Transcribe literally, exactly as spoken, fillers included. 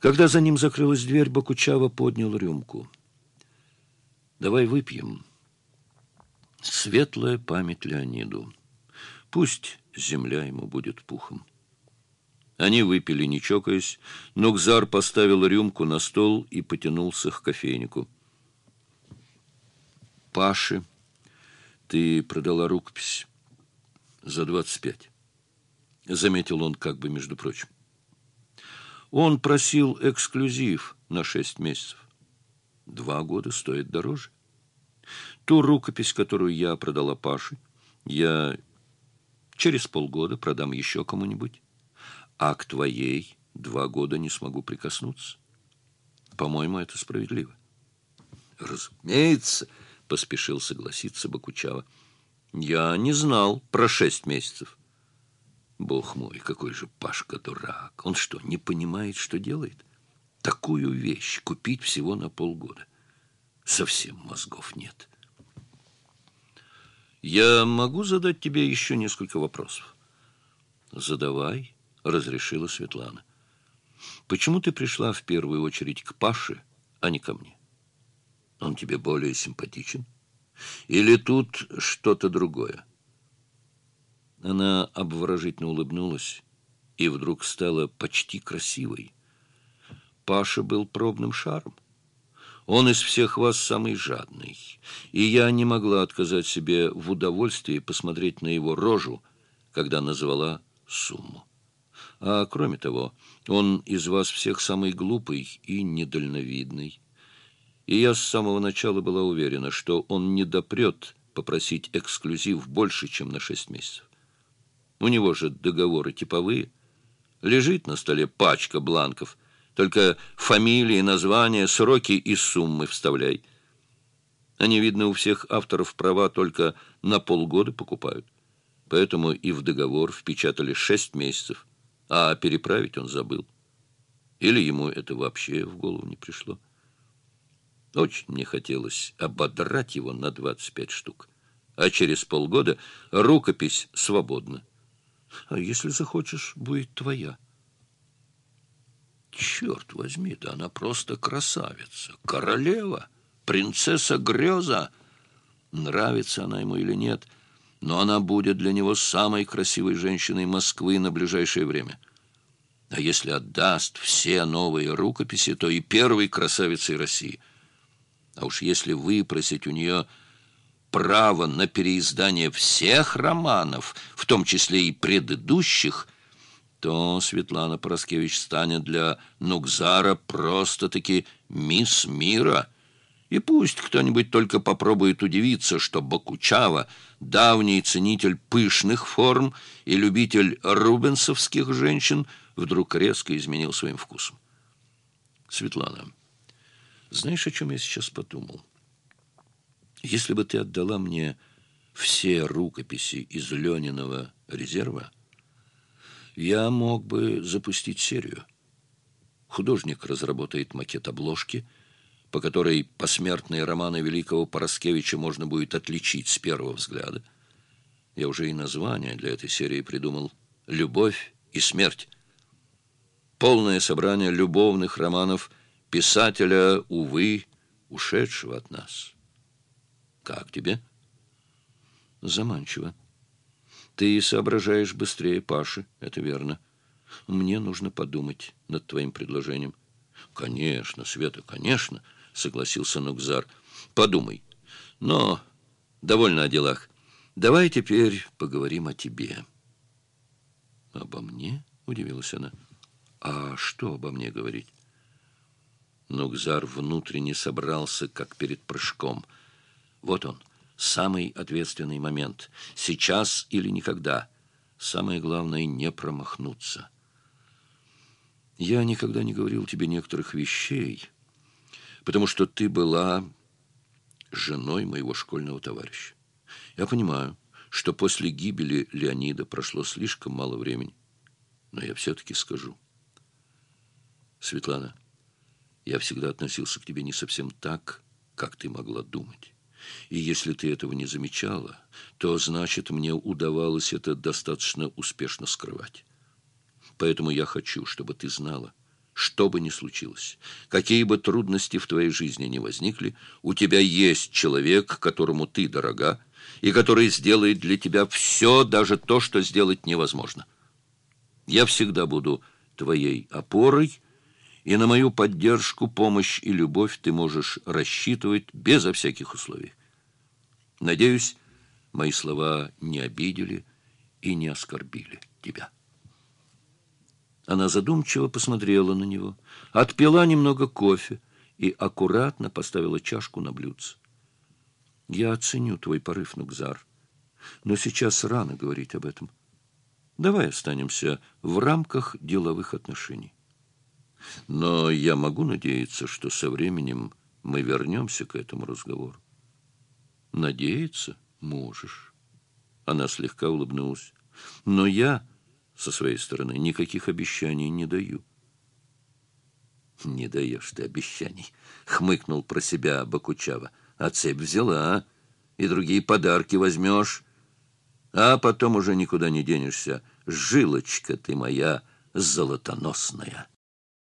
Когда за ним закрылась дверь, Бокучава поднял рюмку. «Давай выпьем. Светлая память Леониду. Пусть земля ему будет пухом». Они выпили, не чокаясь. Нукзар поставил рюмку на стол и потянулся к кофейнику. «Паше, ты продала рукопись за двадцать пять», — заметил он как бы между прочим. Он просил эксклюзив на шесть месяцев. Два года стоит дороже. Ту рукопись, которую я продала Паше, я через полгода продам еще кому-нибудь, а к твоей два года не смогу прикоснуться. По-моему, это справедливо. Разумеется, поспешил согласиться Бокучава. Я не знал про шесть месяцев. Бог мой, какой же Пашка дурак! Он что, не понимает, что делает? Такую вещь купить всего на полгода. Совсем мозгов нет. Я могу задать тебе еще несколько вопросов? Задавай, разрешила Светлана. Почему ты пришла в первую очередь к Паше, а не ко мне? Он тебе более симпатичен? Или тут что-то другое? Она обворожительно улыбнулась и вдруг стала почти красивой. Паша был пробным шаром. Он из всех вас самый жадный, и я не могла отказать себе в удовольствии посмотреть на его рожу, когда назвала сумму. А кроме того, он из вас всех самый глупый и недальновидный. И я с самого начала была уверена, что он не допрет попросить эксклюзив больше, чем на шесть месяцев. У него же договоры типовые. Лежит на столе пачка бланков. Только фамилии, названия, сроки и суммы вставляй. Они, видно, у всех авторов права только на полгода покупают. Поэтому и в договор впечатали шесть месяцев, а переправить он забыл. Или ему это вообще в голову не пришло. Очень мне хотелось ободрать его на двадцать пять штук. А через полгода рукопись свободна. А если захочешь, будет твоя. Черт возьми, да она просто красавица, королева, принцесса Греза. Нравится она ему или нет, но она будет для него самой красивой женщиной Москвы на ближайшее время. А если отдаст все новые рукописи, то и первой красавицей России. А уж если выпросить у нее право на переиздание всех романов, в том числе и предыдущих, то Светлана Параскевич станет для Нукзара просто-таки мисс мира. И пусть кто-нибудь только попробует удивиться, что Бокучава, давний ценитель пышных форм и любитель рубенсовских женщин, вдруг резко изменил своим вкусом. Светлана, знаешь, о чем я сейчас подумал? Если бы ты отдала мне все рукописи из Лениного резерва, я мог бы запустить серию. Художник разработает макет обложки, по которой посмертные романы великого Параскевича можно будет отличить с первого взгляда. Я уже и название для этой серии придумал: «Любовь и смерть». Полное собрание любовных романов писателя, увы, ушедшего от нас. Как тебе? Заманчиво. Ты соображаешь быстрее Паши, это верно. Мне нужно подумать над твоим предложением. Конечно, Света, конечно, согласился Нукзар. Подумай. Но довольно о делах. Давай теперь поговорим о тебе. Обо мне? Удивилась она. А что обо мне говорить? Нукзар внутренне собрался, как перед прыжком. Вот он. Самый ответственный момент. Сейчас или никогда. Самое главное — не промахнуться. Я никогда не говорил тебе некоторых вещей, потому что ты была женой моего школьного товарища. Я понимаю, что после гибели Леонида прошло слишком мало времени, но я все-таки скажу. Светлана, я всегда относился к тебе не совсем так, как ты могла думать. И если ты этого не замечала, то, значит, мне удавалось это достаточно успешно скрывать. Поэтому я хочу, чтобы ты знала. Что бы ни случилось, какие бы трудности в твоей жизни ни возникли, у тебя есть человек, которому ты дорога, и который сделает для тебя все, даже то, что сделать невозможно. Я всегда буду твоей опорой, и на мою поддержку, помощь и любовь ты можешь рассчитывать безо всяких условий. Надеюсь, мои слова не обидели и не оскорбили тебя». Она задумчиво посмотрела на него, отпила немного кофе и аккуратно поставила чашку на блюдце. «Я оценю твой порыв, Нугзар, но сейчас рано говорить об этом. Давай останемся в рамках деловых отношений. Но я могу надеяться, что со временем мы вернемся к этому разговору». «Надеяться можешь». Она слегка улыбнулась. «Но я, со своей стороны, никаких обещаний не даю». «Не даешь ты обещаний», — хмыкнул про себя Бокучава. «А цепь взяла, и другие подарки возьмешь, а потом уже никуда не денешься. Жилочка ты моя золотоносная».